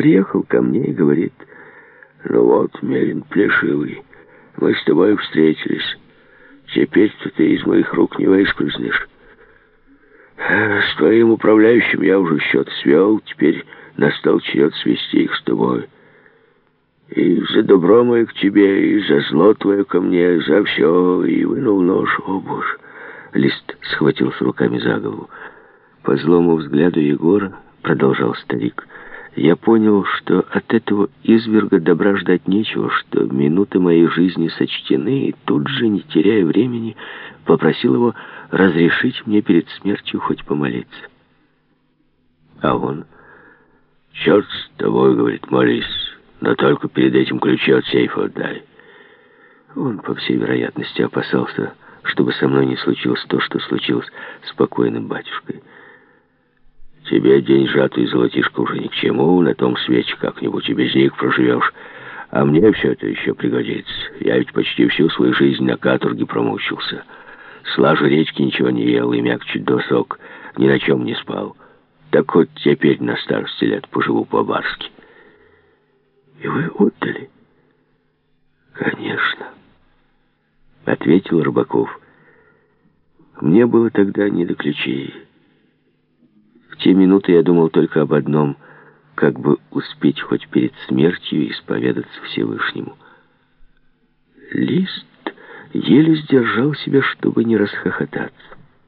приехал ко мне и говорит: «Ну вот, Мерин плешивый, мы с тобой встретились. Теперь-то ты из моих рук не выскользнешь. С твоим управляющим я уже счет свел, теперь настал черед свести их с тобой. И за добро мое к тебе, и за зло твое ко мне, за все». И вынул нож. О, Боже! Лист схватился руками за голову. По злому взгляду Егора, продолжал старик, я понял, что от этого изверга добра ждать нечего, что минуты моей жизни сочтены, и тут же, не теряя времени, попросил его разрешить мне перед смертью хоть помолиться. А он: «Черт с тобой, — говорит, — молись, но только перед этим ключи от сейфа отдай». Он, по всей вероятности, опасался, чтобы со мной не случилось то, что случилось с покойным батюшкой. «Тебе деньжата и золотишко уже ни к чему, на том свете как-нибудь и без них проживешь. А мне все это еще пригодится. Я ведь почти всю свою жизнь на каторге промучился. С лажи речки ничего не ел, и мягче досок, ни на чем не спал. Так вот теперь на старости лет поживу по-барски». «И вы отдали?» «Конечно», — ответил Рыбаков. «Мне было тогда не до ключей. В те минуты я думал только об одном — как бы успеть хоть перед смертью исповедаться Всевышнему». Лист еле сдержал себя, чтобы не расхохотаться.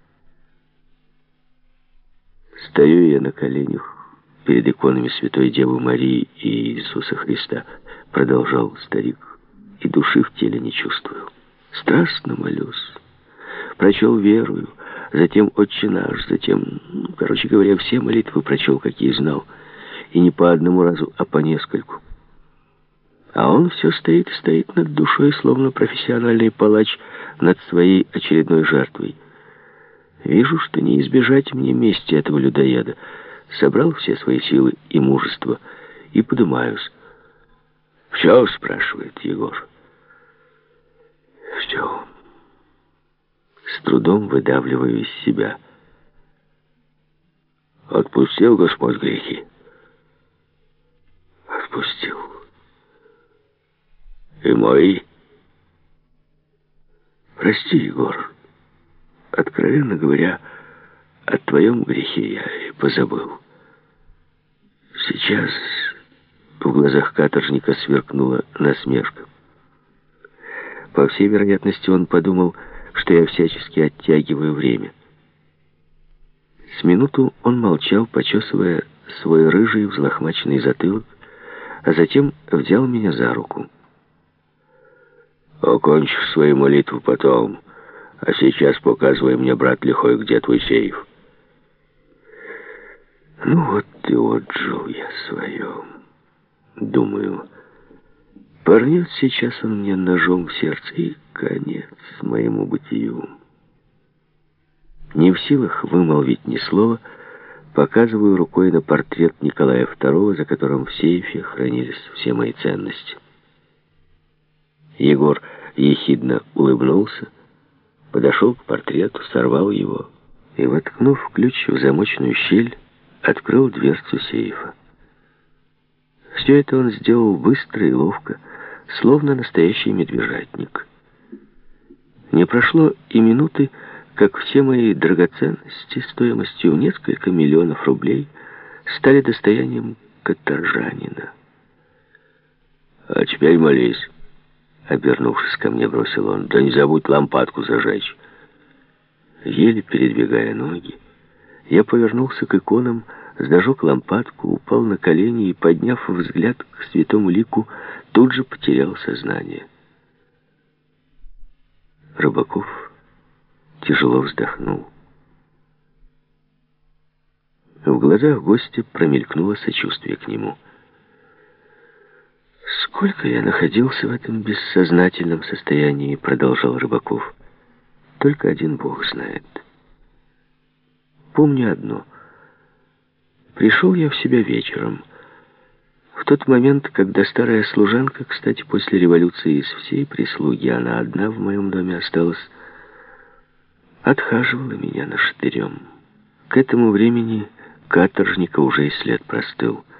«Стою я на коленях перед иконами Святой Девы Марии и Иисуса Христа», — продолжал старик, — «и души в теле не чувствую. Страстно молюсь. Прочел верую, затем Отче наш, затем, короче говоря, все молитвы прочел, какие знал. И не по одному разу, а по нескольку. А он все стоит и стоит над душой, словно профессиональный палач над своей очередной жертвой. Вижу, что не избежать мне мести этого людоеда. Собрал все свои силы и мужество и подымаюсь. «Все?» — спрашивает Егор. «Все». С трудом выдавливаю из себя. «Отпустил Господь грехи?» «Отпустил». «И мои?» «Прости, Егор. Откровенно говоря, о твоем грехе я и позабыл». Сейчас в глазах каторжника сверкнула насмешка. По всей вероятности, он подумал, что я всячески оттягиваю время. С минуту он молчал, почесывая свой рыжий взлохмаченный затылок, а затем взял меня за руку. «Окончишь свою молитву потом, а сейчас показывай мне, брат лихой, где твой сейф». Ну вот и отжил я свое. Думаю, порнет сейчас он мне ножом в сердце, и конец моему бытию. Не в силах вымолвить ни слова, показываю рукой на портрет Николая II, за которым в сейфе хранились все мои ценности. Егор ехидно улыбнулся, подошел к портрету, сорвал его и, воткнув ключ в замочную щель, открыл дверцу сейфа. Все это он сделал быстро и ловко, словно настоящий медвежатник. Не прошло и минуты, как все мои драгоценности стоимостью в несколько миллионов рублей стали достоянием каторжанина. «А теперь молись», — обернувшись ко мне, бросил он. «Да не забудь лампадку зажечь». Еле передвигая ноги, я повернулся к иконам, зажег лампадку, упал на колени и, подняв взгляд к святому лику, тут же потерял сознание. Рыбаков тяжело вздохнул. В глазах гостя промелькнуло сочувствие к нему. «Сколько я находился в этом бессознательном состоянии», — продолжал Рыбаков. «Только один Бог знает. Помню одно. Пришел я в себя вечером, в тот момент, когда старая служанка, кстати, после революции из всей прислуги, она одна в моем доме осталась, отхаживала меня на штырем. К этому времени каторжника уже и след простыл.